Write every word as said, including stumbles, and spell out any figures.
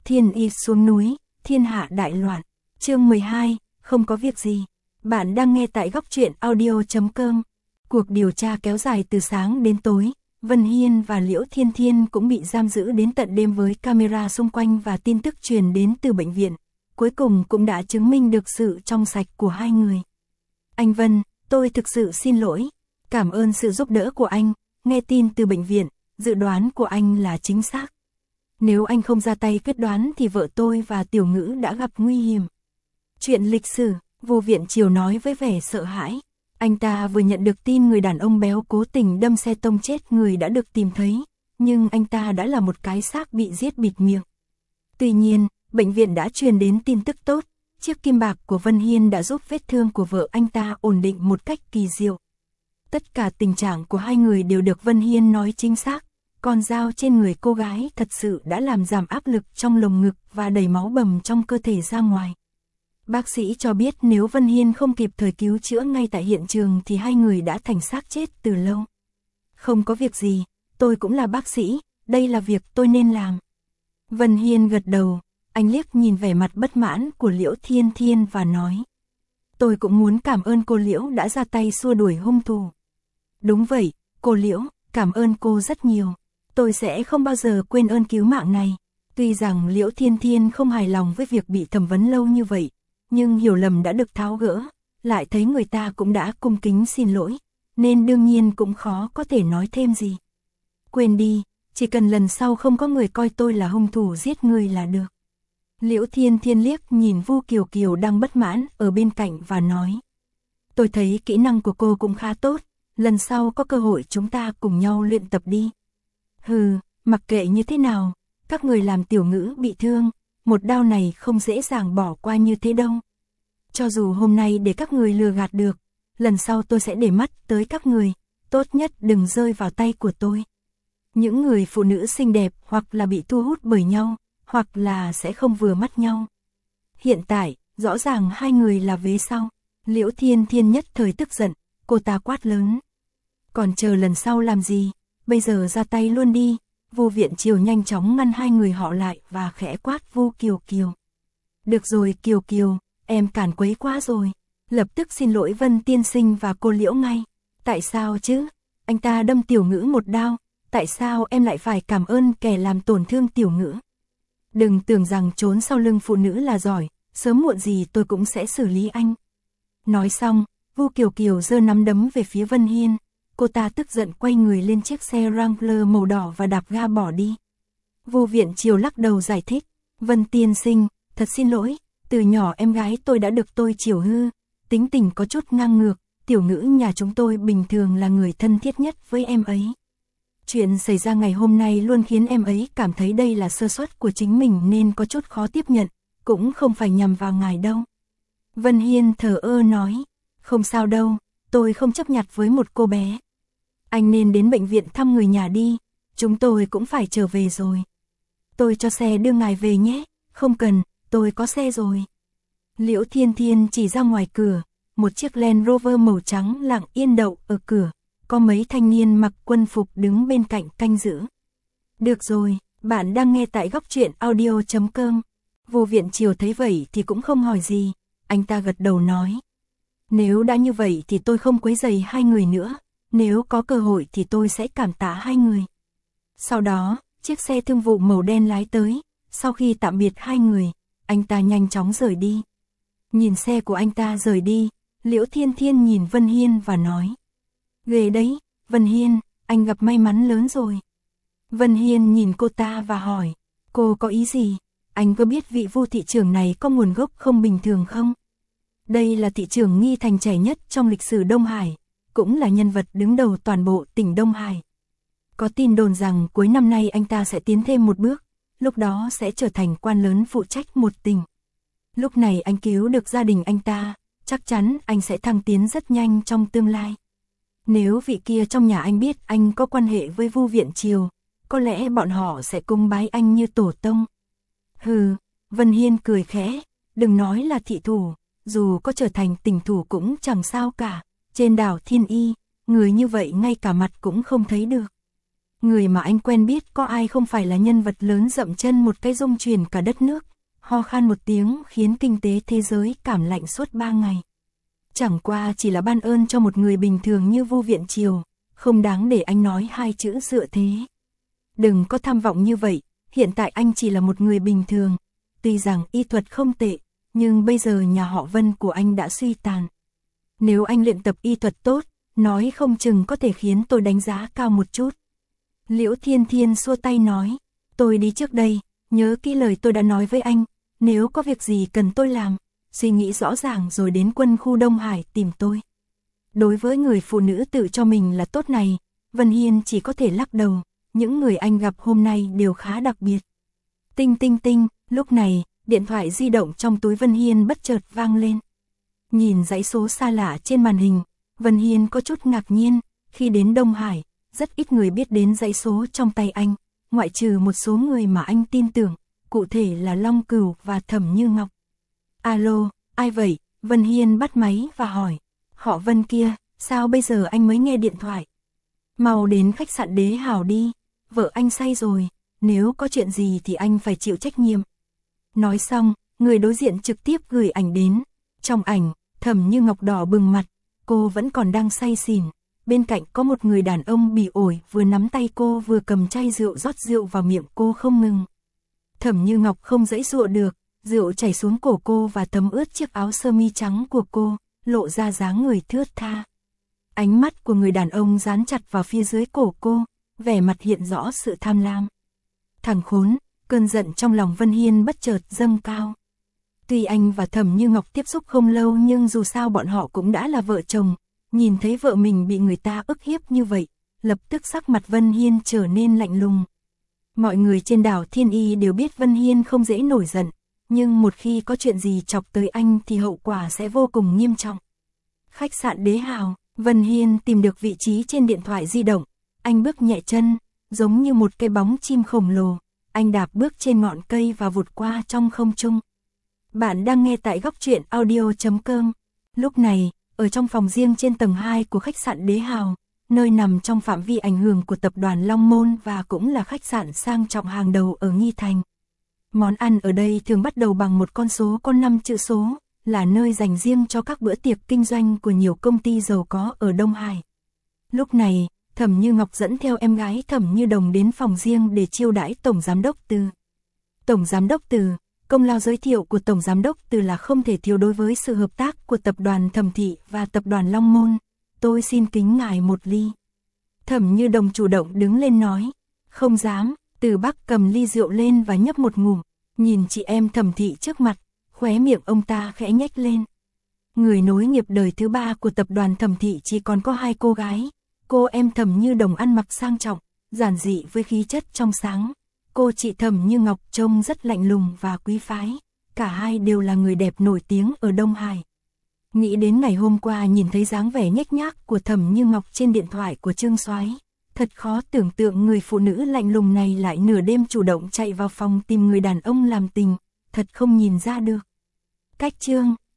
Thiên Y xuống núi, thiên hạ đại loạn. Chương mười hai, không có việc gì. Bạn đang nghe tại góc truyện audio chấm com. Cuộc điều tra kéo dài từ sáng đến tối. Vân Hiên và Liễu Thiên Thiên cũng bị giam giữ đến tận đêm với camera xung quanh và tin tức truyền đến từ bệnh viện. Cuối cùng cũng đã chứng minh được sự trong sạch của hai người. Anh Vân, tôi thực sự xin lỗi. Cảm ơn sự giúp đỡ của anh. Nghe tin từ bệnh viện, dự đoán của anh là chính xác. Nếu anh không ra tay quyết đoán thì vợ tôi và Tiểu Ngữ đã gặp nguy hiểm. Chuyện lịch sử, Vô Viện Triều nói với vẻ sợ hãi. Anh ta vừa nhận được tin người đàn ông béo cố tình đâm xe tông chết người đã được tìm thấy, nhưng anh ta đã là một cái xác bị giết bịt miệng. Tuy nhiên, bệnh viện đã truyền đến tin tức tốt, chiếc kim bạc của Vân Hiên đã giúp vết thương của vợ anh ta ổn định một cách kỳ diệu. Tất cả tình trạng của hai người đều được Vân Hiên nói chính xác, con dao trên người cô gái thật sự đã làm giảm áp lực trong lồng ngực và đẩy máu bầm trong cơ thể ra ngoài. Bác sĩ cho biết nếu Vân Hiên không kịp thời cứu chữa ngay tại hiện trường thì hai người đã thành xác chết từ lâu. Không có việc gì, tôi cũng là bác sĩ, đây là việc tôi nên làm. Vân Hiên gật đầu, anh liếc nhìn vẻ mặt bất mãn của Liễu Thiên Thiên và nói. Tôi cũng muốn cảm ơn cô Liễu đã ra tay xua đuổi hung thủ. Đúng vậy, cô Liễu, cảm ơn cô rất nhiều. Tôi sẽ không bao giờ quên ơn cứu mạng này. Tuy rằng Liễu Thiên Thiên không hài lòng với việc bị thẩm vấn lâu như vậy, nhưng hiểu lầm đã được tháo gỡ, lại thấy người ta cũng đã cung kính xin lỗi, nên đương nhiên cũng khó có thể nói thêm gì. Quên đi, chỉ cần lần sau không có người coi tôi là hung thủ giết người là được. Liễu Thiên Thiên liếc nhìn Vu Kiều Kiều đang bất mãn ở bên cạnh và nói. Tôi thấy kỹ năng của cô cũng khá tốt, lần sau có cơ hội chúng ta cùng nhau luyện tập đi. Hừ, mặc kệ như thế nào, các người làm Tiểu Ngữ bị thương, một đao này không dễ dàng bỏ qua như thế đâu. Cho dù hôm nay để các người lừa gạt được, lần sau tôi sẽ để mắt tới các người, tốt nhất đừng rơi vào tay của tôi. Những người phụ nữ xinh đẹp hoặc là bị thu hút bởi nhau, hoặc là sẽ không vừa mắt nhau. Hiện tại, rõ ràng hai người là vế sau. Liễu Thiên Thiên nhất thời tức giận, cô ta quát lớn. Còn chờ lần sau làm gì, bây giờ ra tay luôn đi. Vô Viện Triều nhanh chóng ngăn hai người họ lại và khẽ quát Vu Kiều Kiều. Được rồi Kiều Kiều, em cản quấy quá rồi. Lập tức xin lỗi Vân tiên sinh và cô Liễu ngay. Tại sao chứ? Anh ta đâm Tiểu Ngữ một đao, tại sao em lại phải cảm ơn kẻ làm tổn thương Tiểu Ngữ? Đừng tưởng rằng trốn sau lưng phụ nữ là giỏi, sớm muộn gì tôi cũng sẽ xử lý anh. Nói xong, Vu Kiều Kiều giơ nắm đấm về phía Vân Hiên. Cô ta tức giận quay người lên chiếc xe Wrangler màu đỏ và đạp ga bỏ đi. Vô Viện Triều lắc đầu giải thích. Vân tiên sinh, thật xin lỗi, từ nhỏ em gái tôi đã được tôi chiều hư, tính tình có chút ngang ngược, Tiểu Ngữ nhà chúng tôi bình thường là người thân thiết nhất với em ấy. Chuyện xảy ra ngày hôm nay luôn khiến em ấy cảm thấy đây là sơ suất của chính mình nên có chút khó tiếp nhận, cũng không phải nhằm vào ngài đâu. Vân Hiên thờ ơ nói, không sao đâu, tôi không chấp nhặt với một cô bé. Anh nên đến bệnh viện thăm người nhà đi, chúng tôi cũng phải trở về rồi. Tôi cho xe đưa ngài về nhé, không cần, tôi có xe rồi. Liễu Thiên Thiên chỉ ra ngoài cửa, một chiếc Land Rover màu trắng lặng yên đậu ở cửa, có mấy thanh niên mặc quân phục đứng bên cạnh canh giữ. Được rồi, bạn đang nghe tại góc truyện audio chấm com. Vô Viện Triều thấy vậy thì cũng không hỏi gì, anh ta gật đầu nói. Nếu đã như vậy thì tôi không quấy rầy hai người nữa, nếu có cơ hội thì tôi sẽ cảm tạ hai người. Sau đó, chiếc xe thương vụ màu đen lái tới, sau khi tạm biệt hai người, anh ta nhanh chóng rời đi. Nhìn xe của anh ta rời đi, Liễu Thiên Thiên nhìn Vân Hiên và nói. Ghê đấy, Vân Hiên, anh gặp may mắn lớn rồi. Vân Hiên nhìn cô ta và hỏi, cô có ý gì? Anh có biết vị Vu thị trưởng này có nguồn gốc không bình thường không? Đây là thị trưởng Nghi Thành trẻ nhất trong lịch sử Đông Hải, cũng là nhân vật đứng đầu toàn bộ tỉnh Đông Hải. Có tin đồn rằng cuối năm nay anh ta sẽ tiến thêm một bước, lúc đó sẽ trở thành quan lớn phụ trách một tỉnh. Lúc này anh cứu được gia đình anh ta, chắc chắn anh sẽ thăng tiến rất nhanh trong tương lai. Nếu vị kia trong nhà anh biết anh có quan hệ với Vu Viện Triều, có lẽ bọn họ sẽ cung bái anh như tổ tông. Hừ, Vân Hiên cười khẽ, đừng nói là thị thủ, dù có trở thành tỉnh thủ cũng chẳng sao cả, trên đảo Thiên Y, người như vậy ngay cả mặt cũng không thấy được. Người mà anh quen biết có ai không phải là nhân vật lớn dậm chân một cái rung chuyển cả đất nước, ho khan một tiếng khiến kinh tế thế giới cảm lạnh suốt ba ngày. Chẳng qua chỉ là ban ơn cho một người bình thường như Vu Viện Triều, không đáng để anh nói hai chữ dựa thế. Đừng có tham vọng như vậy, hiện tại anh chỉ là một người bình thường. Tuy rằng y thuật không tệ, nhưng bây giờ nhà họ Vân của anh đã suy tàn. Nếu anh luyện tập y thuật tốt, nói không chừng có thể khiến tôi đánh giá cao một chút. Liễu Thiên Thiên xua tay nói, tôi đi trước đây, nhớ kỹ lời tôi đã nói với anh, nếu có việc gì cần tôi làm, suy nghĩ rõ ràng rồi đến quân khu Đông Hải tìm tôi. Đối với người phụ nữ tự cho mình là tốt này, Vân Hiên chỉ có thể lắc đầu, những người anh gặp hôm nay đều khá đặc biệt. Tinh tinh tinh, lúc này, điện thoại di động trong túi Vân Hiên bất chợt vang lên. Nhìn dãy số xa lạ trên màn hình, Vân Hiên có chút ngạc nhiên, khi đến Đông Hải, rất ít người biết đến dãy số trong tay anh, ngoại trừ một số người mà anh tin tưởng, cụ thể là Long Cửu và Thẩm Như Ngọc. Alo, ai vậy? Vân Hiên bắt máy và hỏi, họ Vân kia, sao bây giờ anh mới nghe điện thoại? Mau đến khách sạn Đế Hào đi, vợ anh say rồi, nếu có chuyện gì thì anh phải chịu trách nhiệm. Nói xong, người đối diện trực tiếp gửi ảnh đến. Trong ảnh, Thẩm Như Ngọc đỏ bừng mặt, cô vẫn còn đang say xỉn. Bên cạnh có một người đàn ông bỉ ổi vừa nắm tay cô vừa cầm chai rượu rót rượu vào miệng cô không ngừng. Thẩm Như Ngọc không dãy dụa được, rượu chảy xuống cổ cô và thấm ướt chiếc áo sơ mi trắng của cô, lộ ra dáng người thướt tha. Ánh mắt của người đàn ông dán chặt vào phía dưới cổ cô, vẻ mặt hiện rõ sự tham lam. Thằng khốn, cơn giận trong lòng Vân Hiên bất chợt dâng cao. Tuy anh và Thẩm Như Ngọc tiếp xúc không lâu nhưng dù sao bọn họ cũng đã là vợ chồng, nhìn thấy vợ mình bị người ta ức hiếp như vậy, lập tức sắc mặt Vân Hiên trở nên lạnh lùng. Mọi người trên đảo Thiên Y đều biết Vân Hiên không dễ nổi giận, nhưng một khi có chuyện gì chọc tới anh thì hậu quả sẽ vô cùng nghiêm trọng. Khách sạn Đế Hào, Vân Hiên tìm được vị trí trên điện thoại di động, anh bước nhẹ chân, giống như một cái bóng chim khổng lồ, anh đạp bước trên ngọn cây và vụt qua trong không trung. Bạn đang nghe tại góc truyện audio chấm com. Lúc này, ở trong phòng riêng trên tầng hai của khách sạn Đế Hào, nơi nằm trong phạm vi ảnh hưởng của tập đoàn Long Môn và cũng là khách sạn sang trọng hàng đầu ở Nghi Thành. Món ăn ở đây thường bắt đầu bằng một con số có năm chữ số, là nơi dành riêng cho các bữa tiệc kinh doanh của nhiều công ty giàu có ở Đông Hải. Lúc này, Thẩm Như Ngọc dẫn theo em gái Thẩm Như Đồng đến phòng riêng để chiêu đãi Tổng Giám đốc Từ. Tổng Giám đốc Từ, công lao giới thiệu của Tổng Giám đốc Từ là không thể thiếu đối với sự hợp tác của tập đoàn Thẩm Thị và tập đoàn Long Môn. Tôi xin kính ngài một ly. Thẩm Như Đồng chủ động đứng lên nói. Không dám. Từ Bắc cầm ly rượu lên và nhấp một ngụm, nhìn chị em Thẩm Thị trước mặt, khóe miệng ông ta khẽ nhếch lên. Người nối nghiệp đời thứ ba của tập đoàn Thẩm Thị chỉ còn có hai cô gái. Cô em Thẩm Như Đồng ăn mặc sang trọng, giản dị với khí chất trong sáng. Cô chị Thẩm Như Ngọc trông rất lạnh lùng và quý phái. Cả hai đều là người đẹp nổi tiếng ở Đông Hải. Nghĩ đến ngày hôm qua nhìn thấy dáng vẻ nhếch nhác của Thẩm Như Ngọc trên điện thoại của Trương Soái, thật khó tưởng tượng người phụ nữ lạnh lùng này lại nửa đêm chủ động chạy vào phòng tìm người đàn ông làm tình, thật không nhìn ra được. Cách chương